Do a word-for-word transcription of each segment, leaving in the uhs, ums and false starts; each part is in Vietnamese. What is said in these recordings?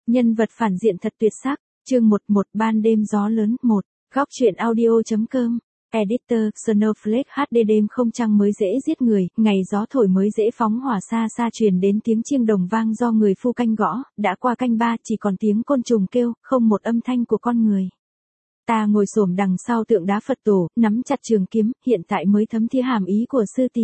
Nhân vật phản diện thật tuyệt sắc, chương một một ban đêm gió lớn một, góc truyện audio.com, editor, Snowflake hát đê đêm không trăng mới dễ giết người, ngày gió thổi mới dễ phóng hỏa xa xa truyền đến tiếng chiêng đồng vang do người phu canh gõ, đã qua canh ba chỉ còn tiếng côn trùng kêu, không một âm thanh của con người. Ta ngồi xổm đằng sau tượng đá Phật tổ, nắm chặt trường kiếm, hiện tại mới thấm thía hàm ý của sư tỷ.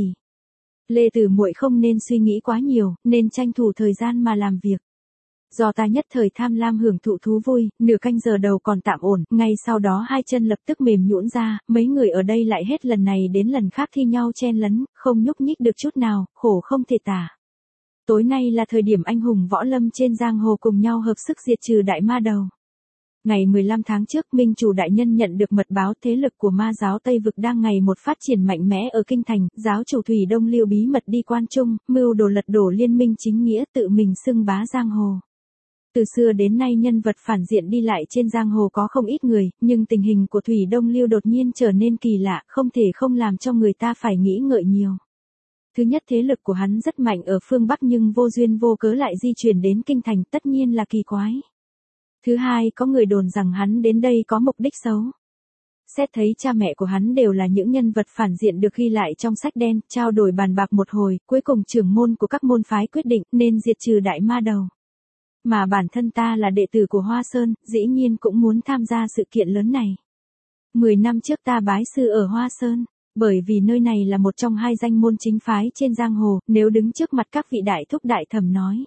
Lê Tử muội không nên suy nghĩ quá nhiều, nên tranh thủ thời gian mà làm việc. Do ta nhất thời tham lam hưởng thụ thú vui, nửa canh giờ đầu còn tạm ổn, ngay sau đó hai chân lập tức mềm nhũn ra, mấy người ở đây lại hết lần này đến lần khác thi nhau chen lấn, không nhúc nhích được chút nào, khổ không thể tả. Tối nay là thời điểm anh hùng võ lâm trên giang hồ cùng nhau hợp sức diệt trừ đại ma đầu. Ngày mười lăm tháng trước, Minh Chủ đại nhân nhận được mật báo thế lực của ma giáo Tây Vực đang ngày một phát triển mạnh mẽ ở kinh thành, giáo chủ Thủy Đông Liêu bí mật đi quan trung, mưu đồ lật đổ liên minh chính nghĩa tự mình xưng bá giang hồ. Từ xưa đến nay nhân vật phản diện đi lại trên giang hồ có không ít người, nhưng tình hình của Thủy Đông Liêu đột nhiên trở nên kỳ lạ, không thể không làm cho người ta phải nghĩ ngợi nhiều. Thứ nhất, thế lực của hắn rất mạnh ở phương Bắc nhưng vô duyên vô cớ lại di chuyển đến kinh thành, tất nhiên là kỳ quái. Thứ hai, có người đồn rằng hắn đến đây có mục đích xấu. Xét thấy cha mẹ của hắn đều là những nhân vật phản diện được ghi lại trong sách đen, trao đổi bàn bạc một hồi, cuối cùng trưởng môn của các môn phái quyết định nên diệt trừ đại ma đầu. Mà bản thân ta là đệ tử của Hoa Sơn, dĩ nhiên cũng muốn tham gia sự kiện lớn này. Mười năm trước ta bái sư ở Hoa Sơn, bởi vì nơi này là một trong hai danh môn chính phái trên giang hồ, nếu đứng trước mặt các vị đại thúc đại thẩm nói.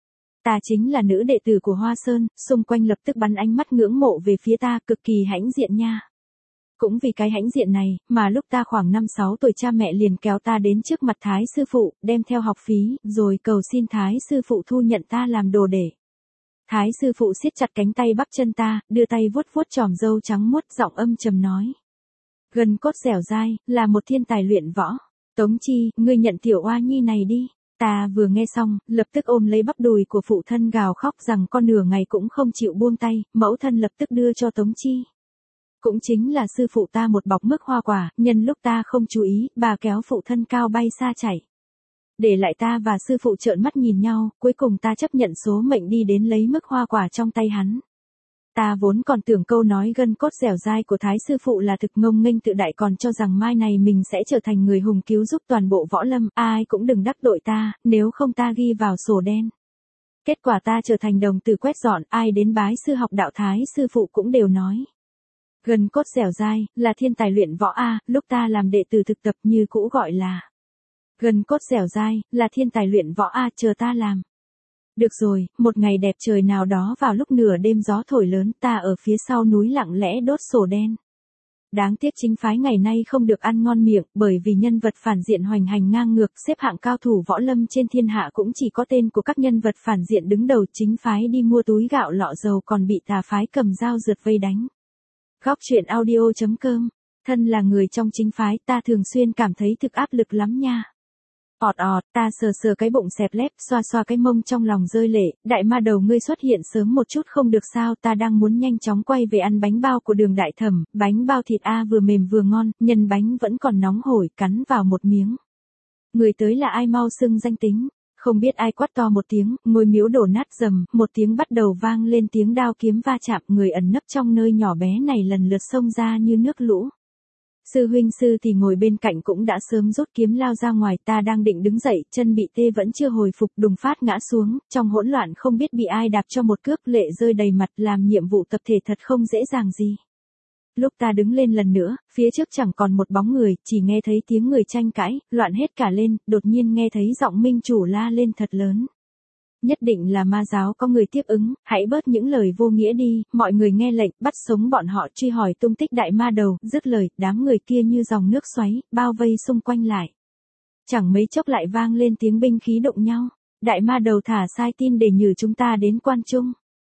Ta chính là nữ đệ tử của Hoa Sơn, xung quanh lập tức bắn ánh mắt ngưỡng mộ về phía ta, cực kỳ hãnh diện nha. Cũng vì cái hãnh diện này, mà lúc ta khoảng năm sáu tuổi cha mẹ liền kéo ta đến trước mặt Thái sư phụ, đem theo học phí, rồi cầu xin Thái sư phụ thu nhận ta làm đồ đệ. Thái sư phụ siết chặt cánh tay bắp chân ta, đưa tay vuốt vuốt chòm râu trắng muốt, giọng âm trầm nói. Gần cốt dẻo dai, là một thiên tài luyện võ. Tống Chi, ngươi nhận tiểu oa nhi này đi. Ta vừa nghe xong, lập tức ôm lấy bắp đùi của phụ thân gào khóc rằng con nửa ngày cũng không chịu buông tay, mẫu thân lập tức đưa cho Tống Chi. Cũng chính là sư phụ ta một bọc mứt hoa quả, nhân lúc ta không chú ý, bà kéo phụ thân cao bay xa chạy. Để lại ta và sư phụ trợn mắt nhìn nhau, cuối cùng ta chấp nhận số mệnh đi đến lấy mứt hoa quả trong tay hắn. Ta vốn còn tưởng câu nói gân cốt dẻo dai của Thái sư phụ là thực ngông nghênh tự đại, còn cho rằng mai này mình sẽ trở thành người hùng cứu giúp toàn bộ võ lâm, ai cũng đừng đắc tội ta, nếu không ta ghi vào sổ đen. Kết quả ta trở thành đồng tử quét dọn, ai đến bái sư học đạo Thái sư phụ cũng đều nói. Gân cốt dẻo dai, là thiên tài luyện võ a, lúc ta làm đệ tử thực tập như cũ gọi là. Gân cốt dẻo dai, là thiên tài luyện võ a, chờ ta làm. Được rồi, một ngày đẹp trời nào đó vào lúc nửa đêm gió thổi lớn, ta ở phía sau núi lặng lẽ đốt sổ đen. Đáng tiếc chính phái ngày nay không được ăn ngon miệng, bởi vì nhân vật phản diện hoành hành ngang ngược, xếp hạng cao thủ võ lâm trên thiên hạ cũng chỉ có tên của các nhân vật phản diện đứng đầu, chính phái đi mua túi gạo lọ dầu còn bị tà phái cầm dao rượt vây đánh. Góc truyện audio.com, thân là người trong chính phái, ta thường xuyên cảm thấy thực áp lực lắm nha. Ọt ọt, ta sờ sờ cái bụng xẹp lép, xoa xoa cái mông trong lòng rơi lệ, đại ma đầu ngươi xuất hiện sớm một chút không được sao, ta đang muốn nhanh chóng quay về ăn bánh bao của Đường đại thẩm, bánh bao thịt A vừa mềm vừa ngon, nhân bánh vẫn còn nóng hổi, cắn vào một miếng. Người tới là ai mau xưng danh tính, không biết ai quát to một tiếng, ngôi miếu đổ nát rầm, một tiếng bắt đầu vang lên tiếng đao kiếm va chạm, người ẩn nấp trong nơi nhỏ bé này lần lượt xông ra như nước lũ. Sư huynh sư thì ngồi bên cạnh cũng đã sớm rút kiếm lao ra ngoài, ta đang định đứng dậy, chân bị tê vẫn chưa hồi phục, đùng phát ngã xuống, trong hỗn loạn không biết bị ai đạp cho một cước, lệ rơi đầy mặt, làm nhiệm vụ tập thể thật không dễ dàng gì. Lúc ta đứng lên lần nữa, phía trước chẳng còn một bóng người, chỉ nghe thấy tiếng người tranh cãi, loạn hết cả lên, đột nhiên nghe thấy giọng Minh Chủ la lên thật lớn. Nhất định là ma giáo có người tiếp ứng, hãy bớt những lời vô nghĩa đi, mọi người nghe lệnh, bắt sống bọn họ, truy hỏi tung tích đại ma đầu, dứt lời, đám người kia như dòng nước xoáy, bao vây xung quanh lại. Chẳng mấy chốc lại vang lên tiếng binh khí đụng nhau, đại ma đầu thả sai tin để nhử chúng ta đến quan trung.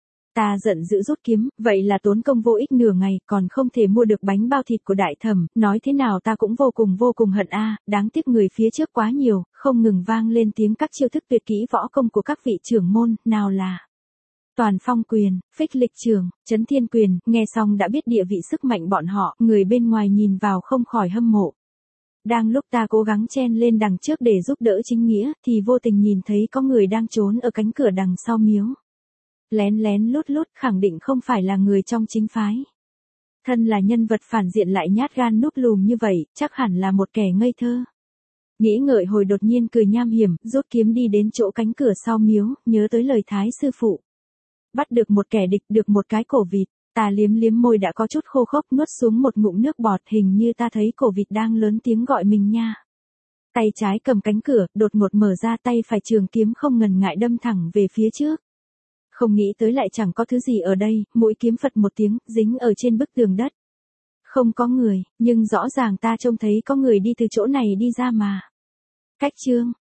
Ta giận dữ rút kiếm, vậy là tốn công vô ích nửa ngày, còn không thể mua được bánh bao thịt của đại thẩm, nói thế nào ta cũng vô cùng vô cùng hận a, đáng tiếc người phía trước quá nhiều, không ngừng vang lên tiếng các chiêu thức tuyệt kỹ võ công của các vị trưởng môn, nào là Toàn Phong quyền, Phích Lịch trường, Chấn Thiên quyền, nghe xong đã biết địa vị sức mạnh bọn họ, người bên ngoài nhìn vào không khỏi hâm mộ. Đang lúc ta cố gắng chen lên đằng trước để giúp đỡ chính nghĩa, thì vô tình nhìn thấy có người đang trốn ở cánh cửa đằng sau miếu. Lén lén lút lút khẳng định không phải là người trong chính phái. Thân là nhân vật phản diện lại nhát gan núp lùm như vậy, chắc hẳn là một kẻ ngây thơ. Nghĩ ngợi hồi đột nhiên cười nham hiểm, rút kiếm đi đến chỗ cánh cửa sau miếu, nhớ tới lời Thái sư phụ. Bắt được một kẻ địch được một cái cổ vịt, ta liếm liếm môi đã có chút khô khốc nuốt xuống một ngụm nước bọt, hình như ta thấy cổ vịt đang lớn tiếng gọi mình nha. Tay trái cầm cánh cửa, đột ngột mở ra, tay phải trường kiếm không ngần ngại đâm thẳng về phía trước. Không nghĩ tới lại chẳng có thứ gì ở đây, mũi kiếm phật một tiếng, dính ở trên bức tường đất. Không có người, nhưng rõ ràng ta trông thấy có người đi từ chỗ này đi ra mà. Cách chương,